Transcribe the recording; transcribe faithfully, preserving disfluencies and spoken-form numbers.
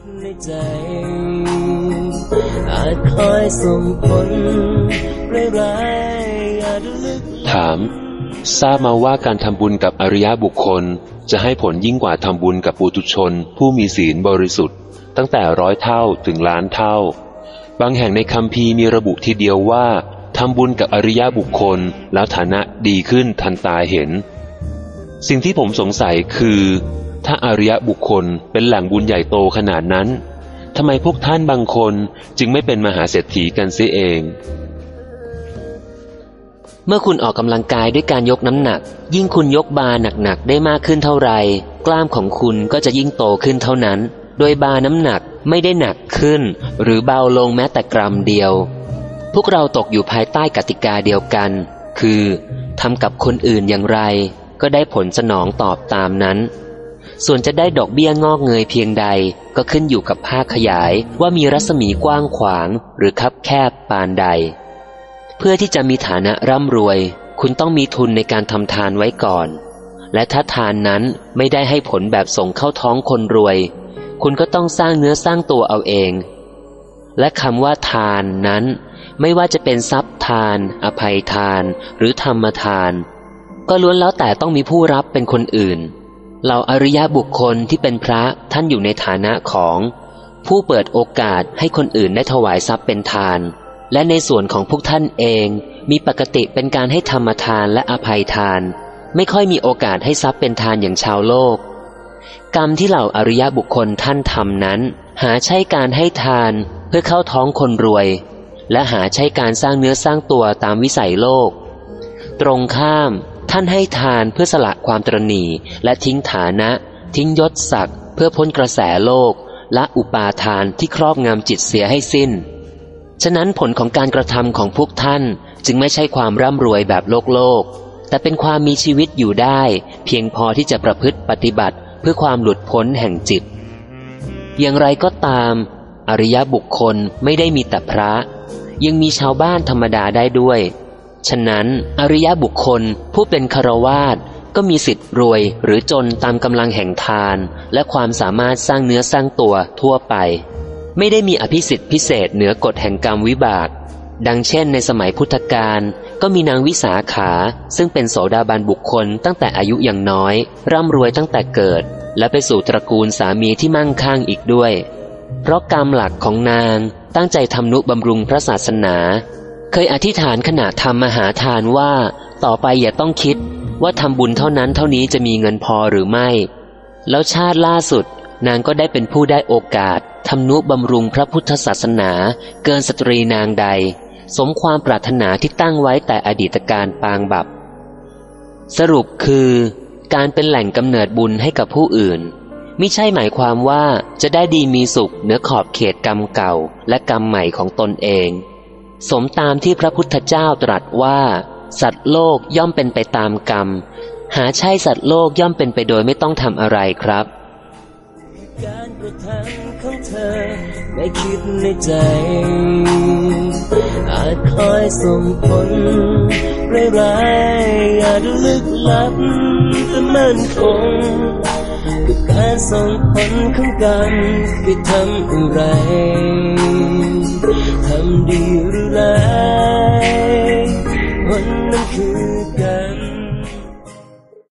ในใจอาจคอยส่งผลร้ายๆอาจลึกถามทราบมาว่าการทำบุญกับอริยบุคคลจะให้ผลยิ่งกว่าทำบุญกับปุถุชนผู้มีศีลบริสุทธิ์ตั้งแต่ร้อยเท่าถึงล้านเท่าบางแห่งในคัมภีร์มีระบุทีเดียวว่าทำบุญกับอริยบุคคลแล้วฐานะดีขึ้นทันตาเห็นสิ่งที่ผมสงสัยคือถ้าอริยบุคคลเป็นแหล่งบุญใหญ่โตขนาดนั้นทำไมพวกท่านบางคนจึงไม่เป็นมหาเศรษฐีกันเสียเองเมื่อคุณออกกำลังกายด้วยการยกน้ำหนักยิ่งคุณยกบาร์หนักๆได้มากขึ้นเท่าไรกล้ามของคุณก็จะยิ่งโตขึ้นเท่านั้นโดยบาร์น้ำหนักไม่ได้หนักขึ้นหรือเบาลงแม้แต่กรัมเดียวพวกเราตกอยู่ภายใต้กติกาเดียวกันคือทำกับคนอื่นอย่างไรก็ได้ผลสนองตอบตามนั้นส่วนจะได้ดอกเบี้ยงอกเงยเพียงใดก็ขึ้นอยู่กับภาคขยายว่ามีรัศมีกว้างขวางหรือคับแคบปานใดเพื่อที่จะมีฐานะร่ำรวยคุณต้องมีทุนในการทำทานไว้ก่อนและถ้าทานนั้นไม่ได้ให้ผลแบบส่งเข้าท้องคนรวยคุณก็ต้องสร้างเนื้อสร้างตัวเอาเองและคำว่าทานนั้นไม่ว่าจะเป็นทรัพย์ทานอภัยทานหรือธรรมทานก็ล้วนแล้วแต่ต้องมีผู้รับเป็นคนอื่นเหล่าอริยบุคคลที่เป็นพระท่านอยู่ในฐานะของผู้เปิดโอกาสให้คนอื่นได้ถวายทรัพย์เป็นทานและในส่วนของพวกท่านเองมีปกติเป็นการให้ธรรมทานและอภัยทานไม่ค่อยมีโอกาสให้ทรัพย์เป็นทานอย่างชาวโลกกรรมที่เหล่าอริยบุคคลท่านทำนั้นหาใช่การให้ทานเพื่อเข้าท้องคนรวยและหาใช่การสร้างเนื้อสร้างตัวตามวิสัยโลกตรงข้ามท่านให้ทานเพื่อสละความตระหนี่และทิ้งฐานะทิ้งยศศักดิ์เพื่อพ้นกระแสโลกและอุปาทานที่ครอบงำจิตเสียให้สิ้นฉะนั้นผลของการกระทำของพวกท่านจึงไม่ใช่ความร่ำรวยแบบโลกโลกแต่เป็นความมีชีวิตอยู่ได้เพียงพอที่จะประพฤติปฏิบัติเพื่อความหลุดพ้นแห่งจิตอย่างไรก็ตามอริยบุคคลไม่ได้มีแต่พระยังมีชาวบ้านธรรมดาได้ด้วยฉะนั้นอริยบุคคลผู้เป็นฆราวาสก็มีสิทธิ์รวยหรือจนตามกำลังแห่งทานและความสามารถสร้างเนื้อสร้างตัวทั่วไปไม่ได้มีอภิสิทธิ์พิเศษเหนือกฎแห่งกรรมวิบากดังเช่นในสมัยพุทธกาลก็มีนางวิสาขาซึ่งเป็นโสดาบันบุคคลตั้งแต่อายุยังน้อยร่ำรวยตั้งแต่เกิดและไปสู่ตระกูลสามีที่มั่งคั่งอีกด้วยเพราะกรรมหลักของนางตั้งใจทำนุบำรุงพระศาสนาเคยอธิษฐานขณะทำมหาทานว่าต่อไปอย่าต้องคิดว่าทำบุญเท่านั้นเท่านี้จะมีเงินพอหรือไม่แล้วชาติล่าสุดนางก็ได้เป็นผู้ได้โอกาสทำนุบำรุงพระพุทธศาสนาเกินสตรีนางใดสมความปรารถนาที่ตั้งไว้แต่อดีตการปางบัพสรุปคือการเป็นแหล่งกำเนิดบุญให้กับผู้อื่นมิใช่หมายความว่าจะได้ดีมีสุขเหนือขอบเขตกรรมเก่าและกรรมใหม่ของตนเองสมตามที่พระพุทธเจ้าตรัสว่าสัตว์โลกย่อมเป็นไปตามกรรมหาใช่สัตว์โลกย่อมเป็นไปโดยไม่ต้องทำอะไรครับการกระทำของเธอไม่คิดในใจอาจคอยส่งผลร้ายๆอาจลึกลับแต่มั่นคงกับการส่งผลของกันคือทำอะไรทำดีหรือร้ายผลนั้นคือ